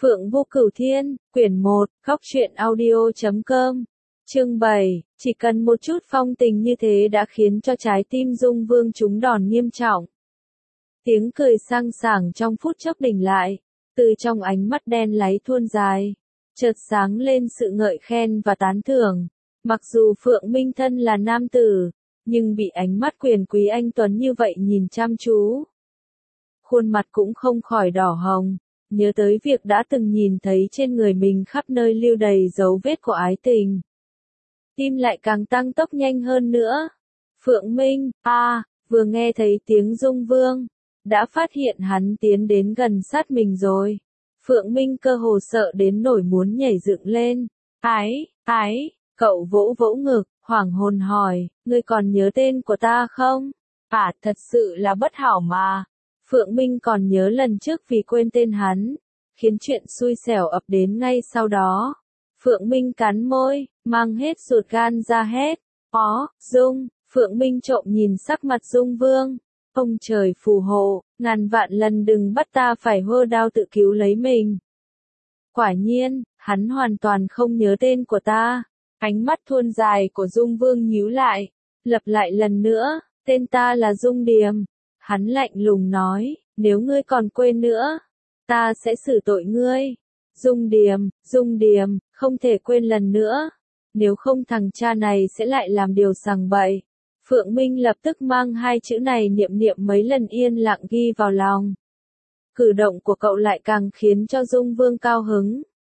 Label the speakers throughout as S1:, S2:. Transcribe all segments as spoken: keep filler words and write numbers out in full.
S1: Phượng Vô Cửu Thiên, quyển một, khóc truyện audio chấm com. Chương bảy, chỉ cần một chút phong tình như thế đã khiến cho trái tim Dung Vương trúng đòn nghiêm trọng. Tiếng cười sang sảng trong phút chốc đình lại, từ trong ánh mắt đen láy thuôn dài, chợt sáng lên sự ngợi khen và tán thưởng. Mặc dù Phượng Minh thân là nam tử, nhưng bị ánh mắt quyền quý anh tuấn như vậy nhìn chăm chú, khuôn mặt cũng không khỏi đỏ hồng, nhớ tới việc đã từng nhìn thấy trên người mình khắp nơi lưu đầy dấu vết của ái tình. Tim lại càng tăng tốc nhanh hơn nữa. Phượng Minh, a, à, vừa nghe thấy tiếng Dung Vương, đã phát hiện hắn tiến đến gần sát mình rồi. Phượng Minh cơ hồ sợ đến nổi muốn nhảy dựng lên. Ái, ái, cậu vỗ vỗ ngực, hoảng hồn hỏi, ngươi còn nhớ tên của ta không? À, thật sự là bất hảo mà. Phượng Minh còn nhớ lần trước vì quên tên hắn, khiến chuyện xui xẻo ập đến ngay sau đó. Phượng Minh cắn môi, mang hết ruột gan ra hết. Ó, Dung, Phượng Minh trộm nhìn sắc mặt Dung Vương. Ông trời phù hộ, ngàn vạn lần đừng bắt ta phải hơ đao tự cứu lấy mình. Quả nhiên, hắn hoàn toàn không nhớ tên của ta. Ánh mắt thuôn dài của Dung Vương nhíu lại, lặp lại lần nữa, tên ta là Dung Điềm. Hắn lạnh lùng nói, nếu ngươi còn quên nữa, ta sẽ xử tội ngươi. Dung Điềm, Dung Điềm, không thể quên lần nữa. Nếu không thằng cha này sẽ lại làm điều sằng bậy. Phượng Minh lập tức mang hai chữ này niệm niệm mấy lần yên lặng ghi vào lòng. Cử động của cậu lại càng khiến cho Dung Vương cao hứng.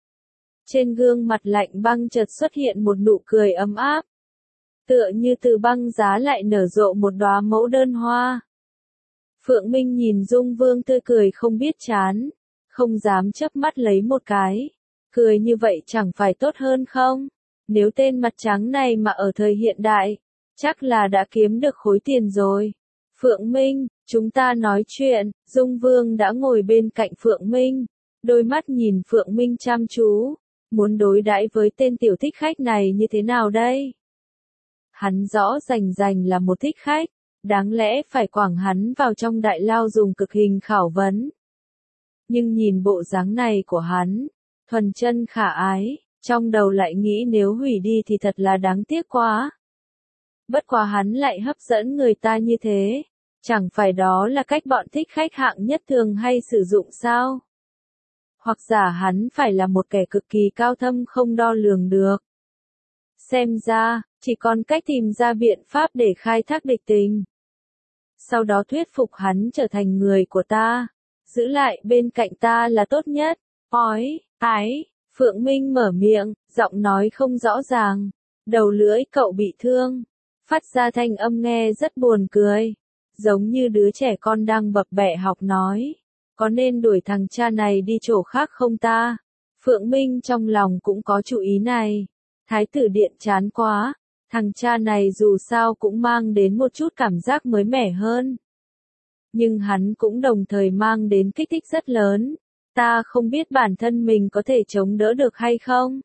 S1: Trên gương mặt lạnh băng chợt xuất hiện một nụ cười ấm áp. Tựa như từ băng giá lại nở rộ một đóa mẫu đơn hoa. Phượng Minh nhìn Dung Vương tươi cười không biết chán, không dám chớp mắt lấy một cái. Cười như vậy chẳng phải tốt hơn không? Nếu tên mặt trắng này mà ở thời hiện đại, chắc là đã kiếm được khối tiền rồi. Phượng Minh, chúng ta nói chuyện. Dung Vương đã ngồi bên cạnh Phượng Minh, đôi mắt nhìn Phượng Minh chăm chú, muốn đối đãi với tên tiểu thích khách này như thế nào đây? Hắn rõ rành rành là một thích khách, đáng lẽ phải quẳng hắn vào trong đại lao dùng cực hình khảo vấn. Nhưng nhìn bộ dáng này của hắn, thuần chân khả ái, trong đầu lại nghĩ nếu hủy đi thì thật là đáng tiếc quá. Bất quá hắn lại hấp dẫn người ta như thế, chẳng phải đó là cách bọn thích khách hạng nhất thường hay sử dụng sao? Hoặc giả hắn phải là một kẻ cực kỳ cao thâm không đo lường được. Xem ra, chỉ còn cách tìm ra biện pháp để khai thác địch tình. Sau đó thuyết phục hắn trở thành người của ta, giữ lại bên cạnh ta là tốt nhất. Ói, ái, Phượng Minh mở miệng, giọng nói không rõ ràng, đầu lưỡi cậu bị thương, phát ra thanh âm nghe rất buồn cười, giống như đứa trẻ con đang bập bẹ học nói, có nên đuổi thằng cha này đi chỗ khác không ta? Phượng Minh trong lòng cũng có chủ ý này. Thái tử điện chán quá, thằng cha này dù sao cũng mang đến một chút cảm giác mới mẻ hơn. Nhưng hắn cũng đồng thời mang đến kích thích rất lớn. Ta không biết bản thân mình có thể chống đỡ được hay không?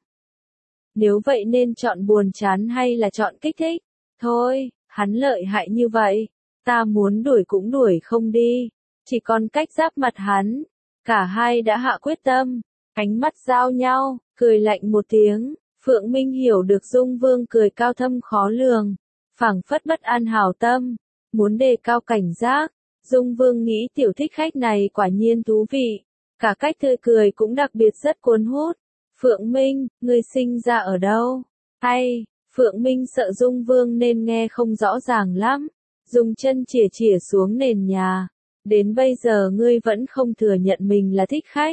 S1: Nếu vậy nên chọn buồn chán hay là chọn kích thích? Thôi, hắn lợi hại như vậy, ta muốn đuổi cũng đuổi không đi. Chỉ còn cách giáp mặt hắn. Cả hai đã hạ quyết tâm, ánh mắt giao nhau, cười lạnh một tiếng. Phượng Minh hiểu được Dung Vương cười cao thâm khó lường, phảng phất bất an hảo tâm, muốn đề cao cảnh giác. Dung Vương nghĩ tiểu thích khách này quả nhiên thú vị, cả cách tươi cười cũng đặc biệt rất cuốn hút. Phượng Minh, ngươi sinh ra ở đâu? Hay, Phượng Minh sợ Dung Vương nên nghe không rõ ràng lắm, dùng chân chìa chìa xuống nền nhà. Đến bây giờ ngươi vẫn không thừa nhận mình là thích khách.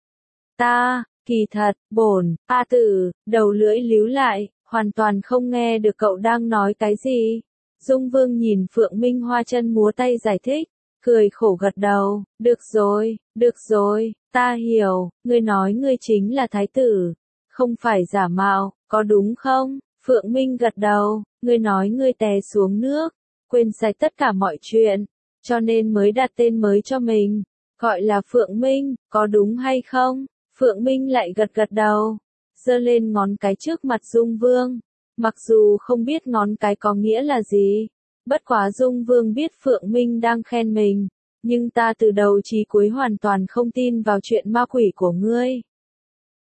S1: Ta, kỳ thật, bổn, A tử, đầu lưỡi líu lại, hoàn toàn không nghe được cậu đang nói cái gì. Dung Vương nhìn Phượng Minh hoa chân múa tay giải thích, cười khổ gật đầu, được rồi, được rồi, ta hiểu, ngươi nói ngươi chính là thái tử, không phải giả mạo, có đúng không? Phượng Minh gật đầu, ngươi nói ngươi té xuống nước, quên sạch tất cả mọi chuyện, cho nên mới đặt tên mới cho mình, gọi là Phượng Minh, có đúng hay không? Phượng Minh lại gật gật đầu, giơ lên ngón cái trước mặt Dung Vương, mặc dù không biết ngón cái có nghĩa là gì, bất quá Dung Vương biết Phượng Minh đang khen mình, nhưng ta từ đầu chí cuối hoàn toàn không tin vào chuyện ma quỷ của ngươi.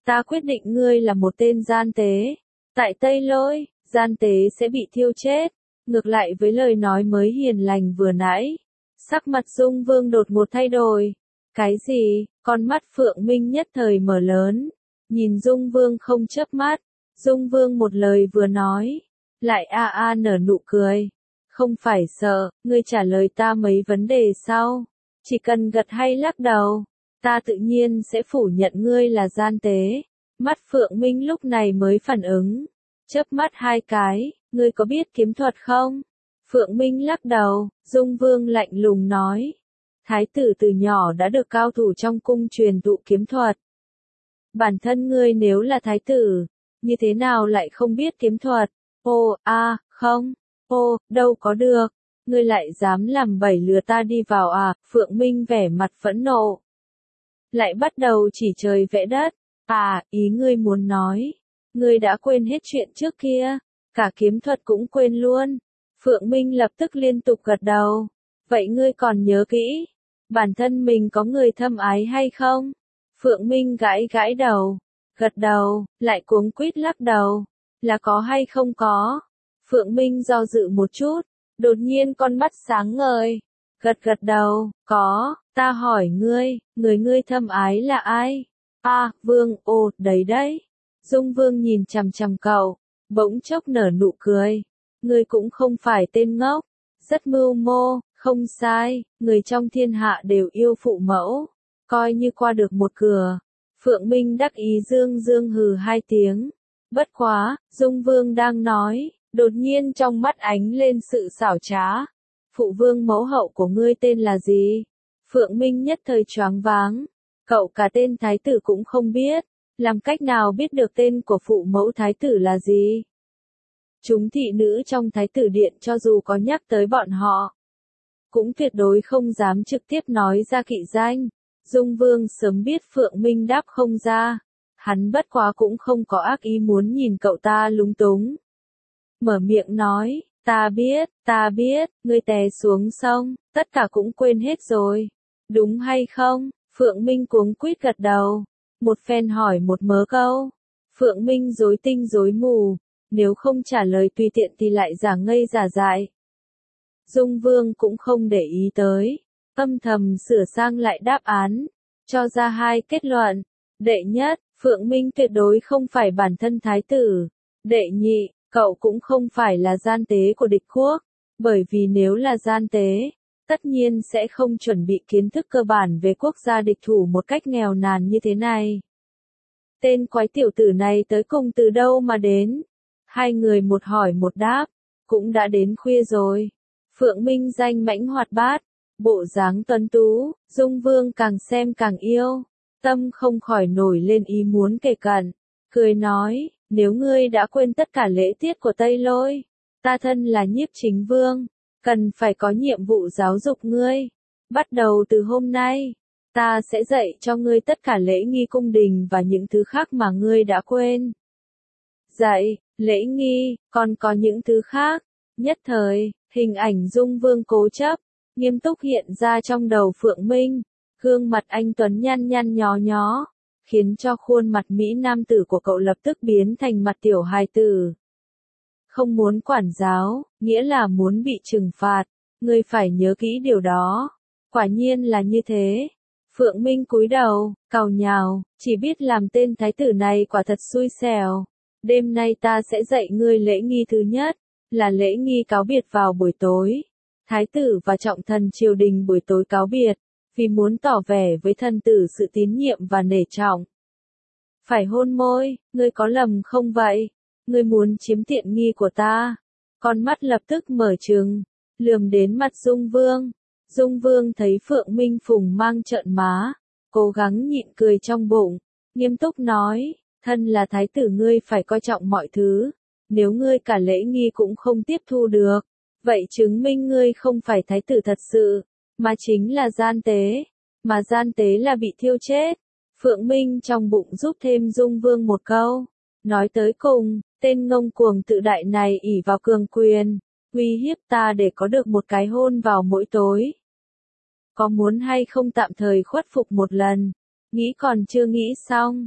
S1: Ta quyết định ngươi là một tên gian tế. Tại Tây Lôi, gian tế sẽ bị thiêu chết. Ngược lại với lời nói mới hiền lành vừa nãy, sắc mặt Dung Vương đột ngột thay đổi. Cái gì? Con mắt Phượng Minh nhất thời mở lớn, nhìn Dung Vương không chớp mắt. Dung Vương một lời vừa nói, lại a a nở nụ cười. Không phải sợ, ngươi trả lời ta mấy vấn đề sau. Chỉ cần gật hay lắc đầu, ta tự nhiên sẽ phủ nhận ngươi là gian tế. Mắt Phượng Minh lúc này mới phản ứng, chớp mắt hai cái, ngươi có biết kiếm thuật không? Phượng Minh lắc đầu. Dung Vương lạnh lùng nói, thái tử từ nhỏ đã được cao thủ trong cung truyền thụ kiếm thuật. Bản thân ngươi nếu là thái tử, như thế nào lại không biết kiếm thuật? Ô, a, à, không, ô, đâu có được, ngươi lại dám làm bậy lừa ta đi vào à? Phượng Minh vẻ mặt phẫn nộ, lại bắt đầu chỉ trời vẽ đất. À, ý ngươi muốn nói, ngươi đã quên hết chuyện trước kia, cả kiếm thuật cũng quên luôn. Phượng Minh lập tức liên tục gật đầu. Vậy ngươi còn nhớ kỹ, bản thân mình có người thâm ái hay không? Phượng Minh gãi gãi đầu, gật đầu, lại cuống quýt lắc đầu, là có hay không có? Phượng Minh do dự một chút, đột nhiên con mắt sáng ngời, gật gật đầu, có, ta hỏi ngươi, người ngươi thâm ái là ai? À, Vương, ồ, đấy đấy. Dung Vương nhìn chằm chằm cậu, bỗng chốc nở nụ cười. Ngươi cũng không phải tên ngốc, rất mưu mô, không sai, người trong thiên hạ đều yêu phụ mẫu, coi như qua được một cửa. Phượng Minh đắc ý dương dương hừ hai tiếng. Bất quá, Dung Vương đang nói, đột nhiên trong mắt ánh lên sự xảo trá. Phụ vương mẫu hậu của ngươi tên là gì? Phượng Minh nhất thời choáng váng. Cậu cả tên thái tử cũng không biết, làm cách nào biết được tên của phụ mẫu thái tử là gì? Chúng thị nữ trong thái tử điện cho dù có nhắc tới bọn họ, cũng tuyệt đối không dám trực tiếp nói ra kỵ danh. Dung Vương sớm biết Phượng Minh đáp không ra, hắn bất quá cũng không có ác ý muốn nhìn cậu ta lúng túng. Mở miệng nói, ta biết, ta biết, ngươi té xuống sông, tất cả cũng quên hết rồi, đúng hay không? Phượng Minh cuống quýt gật đầu, một phen hỏi một mớ câu. Phượng Minh rối tinh rối mù, nếu không trả lời tùy tiện thì lại giả ngây giả dại. Dung Vương cũng không để ý tới, âm thầm sửa sang lại đáp án, cho ra hai kết luận. Đệ nhất, Phượng Minh tuyệt đối không phải bản thân thái tử. Đệ nhị, cậu cũng không phải là gian tế của địch quốc, bởi vì nếu là gian tế, tất nhiên sẽ không chuẩn bị kiến thức cơ bản về quốc gia địch thủ một cách nghèo nàn như thế này. Tên quái tiểu tử này tới cùng từ đâu mà đến? Hai người một hỏi một đáp, cũng đã đến khuya rồi. Phượng Minh danh mãnh hoạt bát, bộ dáng tuấn tú, Dung Vương càng xem càng yêu, tâm không khỏi nổi lên ý muốn kề cận, cười nói, nếu ngươi đã quên tất cả lễ tiết của Tây Lôi, ta thân là Nhiếp Chính Vương, cần phải có nhiệm vụ giáo dục ngươi. Bắt đầu từ hôm nay, ta sẽ dạy cho ngươi tất cả lễ nghi cung đình và những thứ khác mà ngươi đã quên. Dạy, lễ nghi, còn có những thứ khác. Nhất thời, hình ảnh Dung Vương cố chấp, nghiêm túc hiện ra trong đầu Phượng Minh, gương mặt anh tuấn nhăn nhăn nhó nhó, khiến cho khuôn mặt mỹ nam tử của cậu lập tức biến thành mặt tiểu hài tử. Không muốn quản giáo, nghĩa là muốn bị trừng phạt, ngươi phải nhớ kỹ điều đó. Quả nhiên là như thế. Phượng Minh cúi đầu, càu nhào, chỉ biết làm tên thái tử này quả thật xui xẻo. Đêm nay ta sẽ dạy ngươi lễ nghi thứ nhất, là lễ nghi cáo biệt vào buổi tối. Thái tử và trọng thần triều đình buổi tối cáo biệt, vì muốn tỏ vẻ với thần tử sự tín nhiệm và nể trọng. Phải hôn môi, ngươi có lầm không vậy? Ngươi muốn chiếm tiện nghi của ta? Con mắt lập tức mở trừng, lườm đến mặt Dung Vương. Dung Vương thấy Phượng Minh phùng mang trợn má, cố gắng nhịn cười trong bụng, nghiêm túc nói, thân là thái tử ngươi phải coi trọng mọi thứ, nếu ngươi cả lễ nghi cũng không tiếp thu được, vậy chứng minh ngươi không phải thái tử thật sự, mà chính là gian tế, mà gian tế là bị thiêu chết. Phượng Minh trong bụng giúp thêm Dung Vương một câu, nói tới cùng, tên ngông cuồng tự đại này ỷ vào cường quyền, uy hiếp ta để có được một cái hôn vào mỗi tối. Có muốn hay không tạm thời khuất phục một lần? Nghĩ còn chưa nghĩ xong.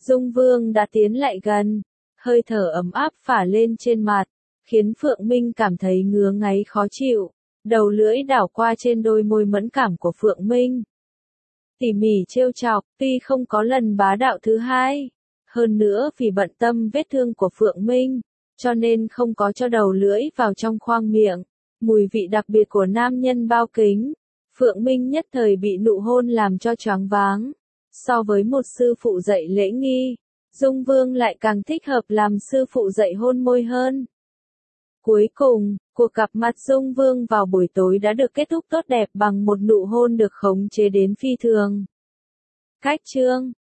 S1: Dung Vương đã tiến lại gần, hơi thở ấm áp phả lên trên mặt, khiến Phượng Minh cảm thấy ngứa ngáy khó chịu, đầu lưỡi đảo qua trên đôi môi mẫn cảm của Phượng Minh. Tỉ mỉ trêu chọc, tuy không có lần bá đạo thứ hai, hơn nữa vì bận tâm vết thương của Phượng Minh, cho nên không có cho đầu lưỡi vào trong khoang miệng, mùi vị đặc biệt của nam nhân bao kính. Phượng Minh nhất thời bị nụ hôn làm cho choáng váng. So với một sư phụ dạy lễ nghi, Dung Vương lại càng thích hợp làm sư phụ dạy hôn môi hơn. Cuối cùng, cuộc gặp mặt Dung Vương vào buổi tối đã được kết thúc tốt đẹp bằng một nụ hôn được khống chế đến phi thường. Khách chương